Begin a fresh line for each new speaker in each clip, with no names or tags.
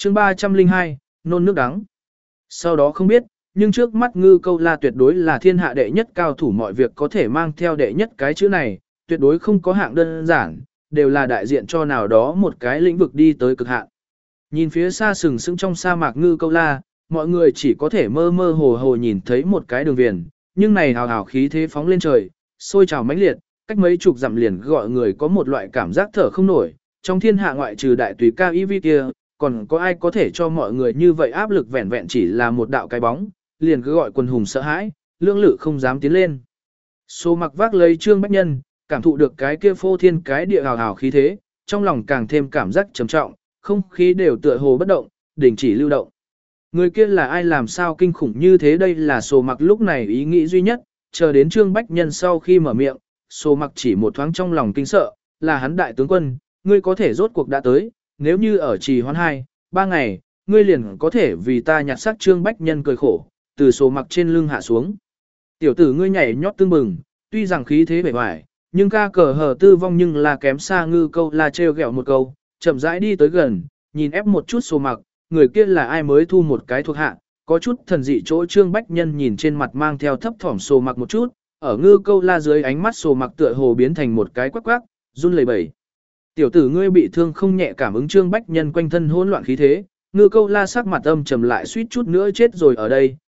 chương 302, nôn nước đắng. Sau đó không biết, nhưng trước mắt Ngư Câu La tuyệt đối là thiên hạ đệ nhất cao thủ, mọi việc có thể mang theo đệ nhất cái chữ này, tuyệt đối không có hạng đơn giản, đều là đại diện cho nào đó một cái lĩnh vực đi tới cực hạn. Nhìn phía xa sừng sững trong sa mạc Ngư Câu La, mọi người chỉ có thể mơ mơ hồ hồ nhìn thấy một cái đường viền, nhưng này hào hào khí thế phóng lên trời, sôi trào mãnh liệt, cách mấy chục dặm liền gọi người có một loại cảm giác thở không nổi, trong thiên hạ ngoại trừ đại tùy cao y vi kia, còn có ai có thể cho mọi người như vậy áp lực, vẹn vẹn chỉ là một đạo cái bóng, liền cứ gọi quần hùng sợ hãi, lưỡng lự không dám tiến lên. Số mặc vác lấy Trương Bách Nhân, cảm thụ được cái kia phô thiên cái địa hào hào khí thế, trong lòng càng thêm cảm giác trầm trọng, không khí đều tựa hồ bất động, đình chỉ lưu động. Người kia là ai, làm sao kinh khủng như thế, đây là Số mặc lúc này ý nghĩ duy nhất, chờ đến Trương Bách Nhân sau khi mở miệng, Số mặc chỉ một thoáng trong lòng kinh sợ, là hắn đại tướng quân, ngươi có thể rốt cuộc đã tới, nếu như ở trì hoãn 2-3 ngày, ngươi liền có thể vì ta nhặt xác. Trương Bách Nhân cười khổ, từ Số mặc trên lưng hạ xuống. Tiểu tử ngươi nhảy nhót tương bừng, tuy rằng khí thế bề ngoài, nhưng ca cờ hờ tư vong nhưng là kém xa Ngư Câu La trêu ghẹo một câu, chậm rãi đi tới gần, nhìn ép một chút Số mặc, người kia là ai mới thu một cái thuộc hạ, có chút thần dị chỗ. Trương Bách Nhân nhìn trên mặt mang theo thấp thỏm Số mặc một chút, ở Ngư Câu La dưới ánh mắt Số mặc tựa hồ biến thành một cái quắc quắc, run lẩy bẩy. Tiểu tử ngươi bị thương không nhẹ, cảm ứng Trương Bách Nhân quanh thân hỗn loạn khí thế, Ngư Câu La sắc mặt âm trầm lại suýt chút nữa chết rồi.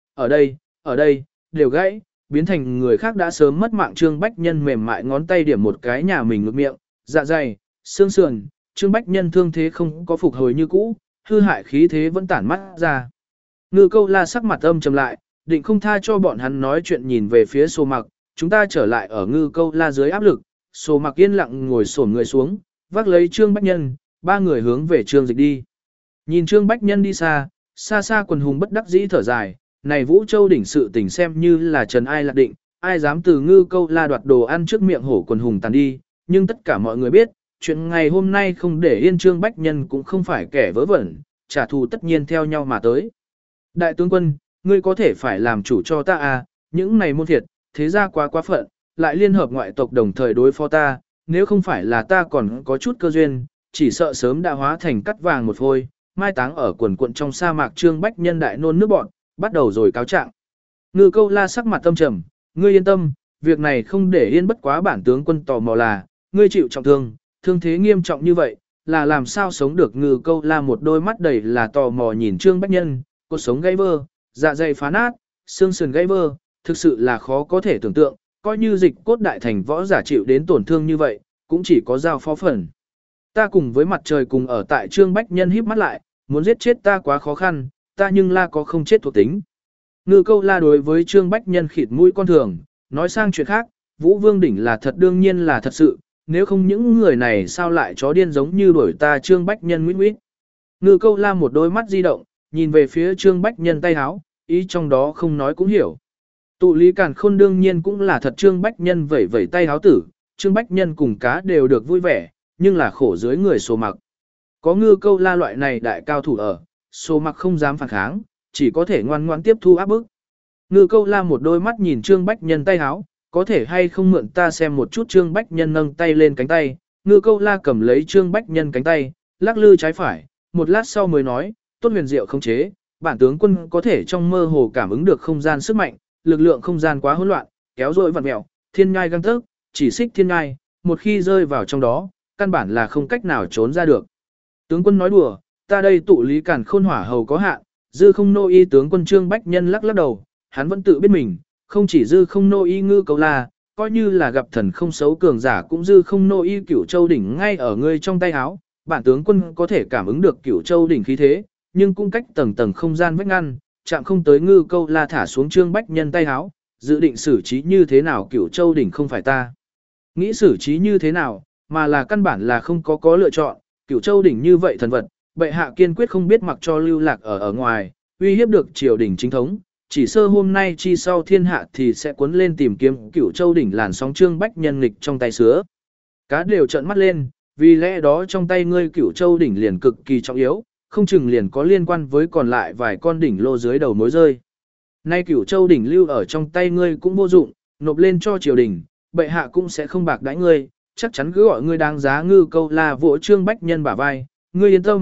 Ở đây, đều gãy, biến thành người khác đã sớm mất mạng. Trương Bách Nhân mềm mại ngón tay điểm một cái nhà mình ngực miệng, dạ dày, xương sườn, Trương Bách Nhân thương thế không có phục hồi như cũ, hư hại khí thế vẫn tản mắt ra. Ngư Câu La sắc mặt âm trầm lại, định không tha cho bọn hắn nói chuyện, nhìn về phía Số mặc, chúng ta trở lại. Ở Ngư Câu La dưới áp lực, Số mặc yên lặng ngồi xổm người xuống, vác lấy Trương Bách Nhân, ba người hướng về Trương Dịch đi. Nhìn Trương Bách Nhân đi xa, xa xa quần hùng bất đắc dĩ thở dài, này Vũ Châu đỉnh sự tình xem như là trần ai lạc định, ai dám từ Ngư Câu La đoạt đồ ăn trước miệng hổ quần hùng tàn đi, nhưng tất cả mọi người biết, chuyện ngày hôm nay không để yên Trương Bách Nhân cũng không phải kẻ vớ vẩn, trả thù tất nhiên theo nhau mà tới. Đại tướng quân, ngươi có thể phải làm chủ cho ta à, những này môn thiệt, thế ra quá phận, lại liên hợp ngoại tộc đồng thời đối phó ta, nếu không phải là ta còn có chút cơ duyên, chỉ sợ sớm đã hóa thành cắt vàng một phôi, mai táng ở quần quận trong sa mạc. Trương Bách Nhân đại nôn nước bọn, bắt đầu rồi cáo trạng. Ngư Câu La sắc mặt tâm trầm, ngươi yên tâm, việc này không để yên, bất quá bản tướng quân tò mò là, ngươi chịu trọng thương, thương thế nghiêm trọng như vậy, là làm sao sống được. Ngư Câu La một đôi mắt đầy là tò mò nhìn Trương Bách Nhân, cột sống gãy vơ, dạ dày phá nát, xương sườn gãy vơ, thực sự là khó có thể tưởng tượng, coi như dịch cốt đại thành võ giả chịu đến tổn thương như vậy, cũng chỉ có giao phó phần. Ta cùng với mặt trời cùng ở tại. Trương Bách Nhân híp mắt lại, muốn giết chết ta quá khó khăn, ta nhưng La có không chết thuộc tính. Ngư Câu La đối với Trương Bách Nhân khịt mũi con thường, nói sang chuyện khác, Vũ Vương đỉnh là thật, đương nhiên là thật sự, nếu không những người này sao lại chó điên giống như đuổi ta. Trương Bách Nhân nguyễn nguyễn. Ngư Câu La một đôi mắt di động, nhìn về phía Trương Bách Nhân tay háo, ý trong đó không nói cũng hiểu. Tụ lý càn khôn đương nhiên cũng là thật. Trương Bách Nhân vẩy vẩy tay háo tử, Trương Bách Nhân cùng cá đều được vui vẻ, nhưng là khổ dưới người Số mặc. Có Ngư Câu La loại này đại cao thủ ở, Số mặc không dám phản kháng, chỉ có thể ngoan ngoãn tiếp thu áp bức. Ngư Câu La một đôi mắt nhìn Trương Bách Nhân tay háo, có thể hay không mượn ta xem một chút. Trương Bách Nhân nâng tay lên cánh tay, Ngư Câu La cầm lấy Trương Bách Nhân cánh tay, lắc lư trái phải, một lát sau mới nói, tốt huyền diệu không chế, bản tướng quân có thể trong mơ hồ cảm ứng được không gian sức mạnh, lực lượng không gian quá hỗn loạn, kéo dội vặn mèo, thiên nhai găng tấc, chỉ xích thiên nhai, một khi rơi vào trong đó, căn bản là không cách nào trốn ra được. Tướng quân nói đùa, ta đây tụ lý càn khôn hỏa hầu có hạn, dư không nô y. Tướng quân Trương Bách Nhân lắc lắc đầu, hắn vẫn tự biết mình, không chỉ dư không nô y Ngư Câu La, coi như là gặp thần không xấu cường giả cũng dư không nô y Cửu Châu đỉnh ngay ở ngươi trong tay áo. Bản tướng quân có thể cảm ứng được Cửu Châu đỉnh khí thế, nhưng cũng cách tầng tầng không gian vách ngăn, chạm không tới. Ngư Câu La thả xuống Trương Bách Nhân tay áo, dự định xử trí như thế nào. Cửu Châu đỉnh không phải ta nghĩ xử trí như thế nào, mà là căn bản là không có lựa chọn. Cửu Châu đỉnh như vậy thần vật, bệ hạ kiên quyết không biết mặc cho lưu lạc ở ngoài, uy hiếp được triều đình chính thống, chỉ sơ hôm nay chi sau thiên hạ thì sẽ cuốn lên tìm kiếm Cửu Châu đỉnh làn sóng. Trương Bách Nhân nghịch trong tay sứa cá đều trợn mắt lên, vì lẽ đó trong tay ngươi Cửu Châu đỉnh liền cực kỳ trọng yếu, không chừng liền có liên quan với còn lại vài con đỉnh lô dưới đầu mối rơi. Nay Cửu Châu đỉnh lưu ở trong tay ngươi cũng vô dụng, nộp lên cho triều đình, bệ hạ cũng sẽ không bạc đãi ngươi, chắc chắn cứ gọi ngươi đáng giá. Ngư Câu La vỗ Trương Bách Nhân bả vai, ngươi yên tâm,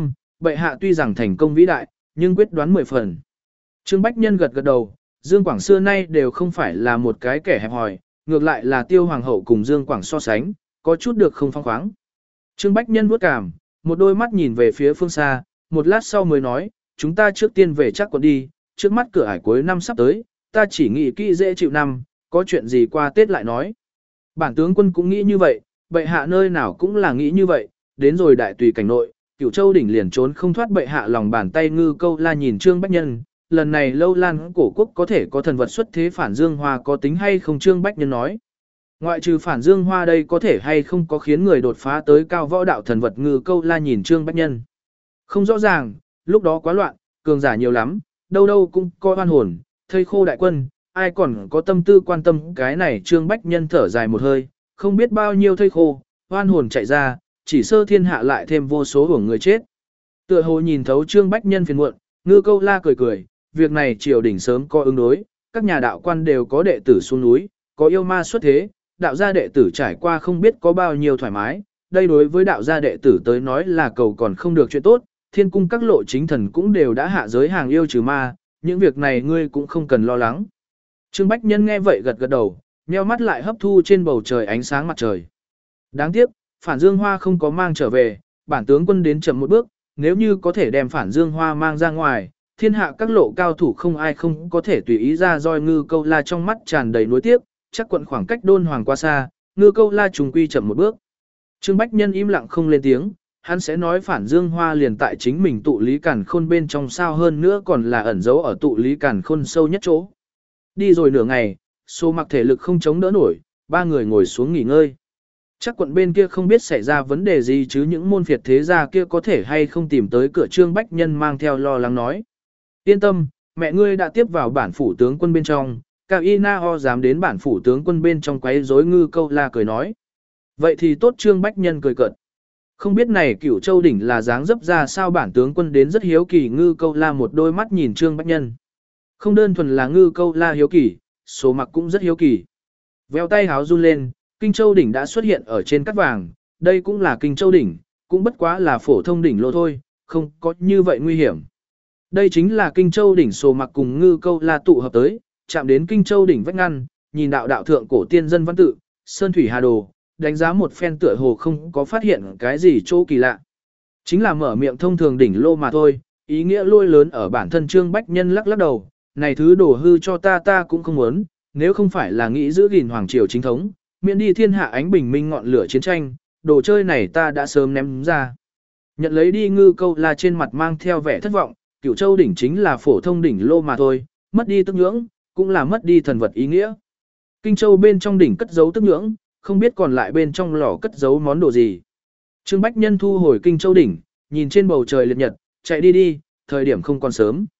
bệ hạ tuy rằng thành công vĩ đại, nhưng quyết đoán 10 phần. Trương Bách Nhân gật gật đầu, Dương Quảng xưa nay đều không phải là một cái kẻ hẹp hòi, ngược lại là Tiêu Hoàng hậu cùng Dương Quảng so sánh, có chút được không phong khoáng. Trương Bách Nhân vuốt cảm, một đôi mắt nhìn về phía phương xa, một lát sau mới nói, chúng ta trước tiên về chắc quận đi, trước mắt cửa ải cuối năm sắp tới, ta chỉ nghĩ kỹ dễ chịu năm, có chuyện gì qua Tết lại nói. Bản tướng quân cũng nghĩ như vậy, bệ hạ nơi nào cũng là nghĩ như vậy, đến rồi đại tùy cảnh nội, Cửu Châu đỉnh liền trốn không thoát bệ hạ lòng bàn tay. Ngư Câu La nhìn Trương Bách Nhân, lần này Lâu Lan cổ quốc có thể có thần vật xuất thế phản Dương Hoa có tính hay không? Trương Bách Nhân nói. Ngoại trừ phản Dương Hoa đây có thể hay không có khiến người đột phá tới cao võ đạo thần vật? Ngư Câu La nhìn Trương Bách Nhân. Không rõ ràng, lúc đó quá loạn, cường giả nhiều lắm, đâu đâu cũng có oan hồn, thây khô đại quân, ai còn có tâm tư quan tâm cái này? Trương Bách Nhân thở dài một hơi, không biết bao nhiêu thây khô, oan hồn chạy ra, chỉ sơ thiên hạ lại thêm vô số hưởng người chết. Tựa hồ nhìn thấu Trương Bách Nhân phiền muộn, Ngư Câu La cười cười, việc này triều đình sớm có ứng đối, các nhà đạo quan đều có đệ tử xuống núi, có yêu ma xuất thế, đạo gia đệ tử trải qua không biết có bao nhiêu thoải mái, đây đối với đạo gia đệ tử tới nói là cầu còn không được chuyện tốt, thiên cung các lộ chính thần cũng đều đã hạ giới hàng yêu trừ ma, những việc này ngươi cũng không cần lo lắng. Trương Bách Nhân nghe vậy gật gật đầu, nheo mắt lại hấp thu trên bầu trời ánh sáng mặt trời. Đáng tiếc, phản Dương Hoa không có mang trở về, bản tướng quân đến chậm một bước, nếu như có thể đem phản Dương Hoa mang ra ngoài, thiên hạ các lộ cao thủ không ai không có thể tùy ý ra roi. Ngư Câu La trong mắt tràn đầy nuối tiếc, chắc quận khoảng cách Đôn Hoàng quá xa, Ngư Câu La trùng quy chậm một bước. Trương Bách Nhân im lặng không lên tiếng, hắn sẽ nói phản Dương Hoa liền tại chính mình tụ lý càn khôn bên trong sao, hơn nữa còn là ẩn giấu ở tụ lý càn khôn sâu nhất chỗ. Đi rồi nửa ngày, Số Mặc thể lực không chống đỡ nổi, ba người ngồi xuống nghỉ ngơi. Chắc quận bên kia không biết xảy ra vấn đề gì chứ những môn phiệt thế gia kia có thể hay không tìm tới cửa? Trương Bách Nhân mang theo lo lắng nói. Yên tâm, mẹ ngươi đã tiếp vào bản phủ tướng quân bên trong, Cao Y Na Ho dám đến bản phủ tướng quân bên trong quấy rối? Ngư Câu La cười nói. Vậy thì tốt. Trương Bách Nhân cười cợt. Không biết này Cửu Châu đỉnh là dáng dấp ra sao, bản tướng quân đến rất hiếu kỳ. Ngư Câu La một đôi mắt nhìn Trương Bách Nhân. Không đơn thuần là Ngư Câu La hiếu kỳ, Số Mặc cũng rất hiếu kỳ. Veo tay háo run lên, Kinh Châu đỉnh đã xuất hiện ở trên cát vàng, đây cũng là Kinh Châu đỉnh, cũng bất quá là phổ thông đỉnh lô thôi, không có như vậy nguy hiểm. Đây chính là Kinh Châu đỉnh. Số Mặc cùng Ngư Câu La tụ hợp tới, chạm đến Kinh Châu đỉnh vách ngăn, nhìn đạo đạo thượng cổ tiên dân văn tự, sơn thủy hà đồ, đánh giá một phen tựa hồ không có phát hiện cái gì chỗ kỳ lạ. Chính là mở miệng thông thường đỉnh lô mà thôi, ý nghĩa lôi lớn ở bản thân. Trương Bách Nhân lắc lắc đầu, này thứ đồ hư cho ta cũng không muốn, nếu không phải là nghĩ giữ gìn hoàng triều chính thống, miễn đi thiên hạ ánh bình minh ngọn lửa chiến tranh, đồ chơi này ta đã sớm ném ra. Nhận lấy đi. Ngư Câu La trên mặt mang theo vẻ thất vọng, Cửu Châu đỉnh chính là phổ thông đỉnh lô mà thôi, mất đi tức nhưỡng, cũng là mất đi thần vật ý nghĩa. Kinh Châu bên trong đỉnh cất giấu tức nhưỡng, không biết còn lại bên trong lò cất giấu món đồ gì. Trương Bách Nhân thu hồi Kinh Châu đỉnh, nhìn trên bầu trời liệt nhật, chạy đi, thời điểm không còn sớm.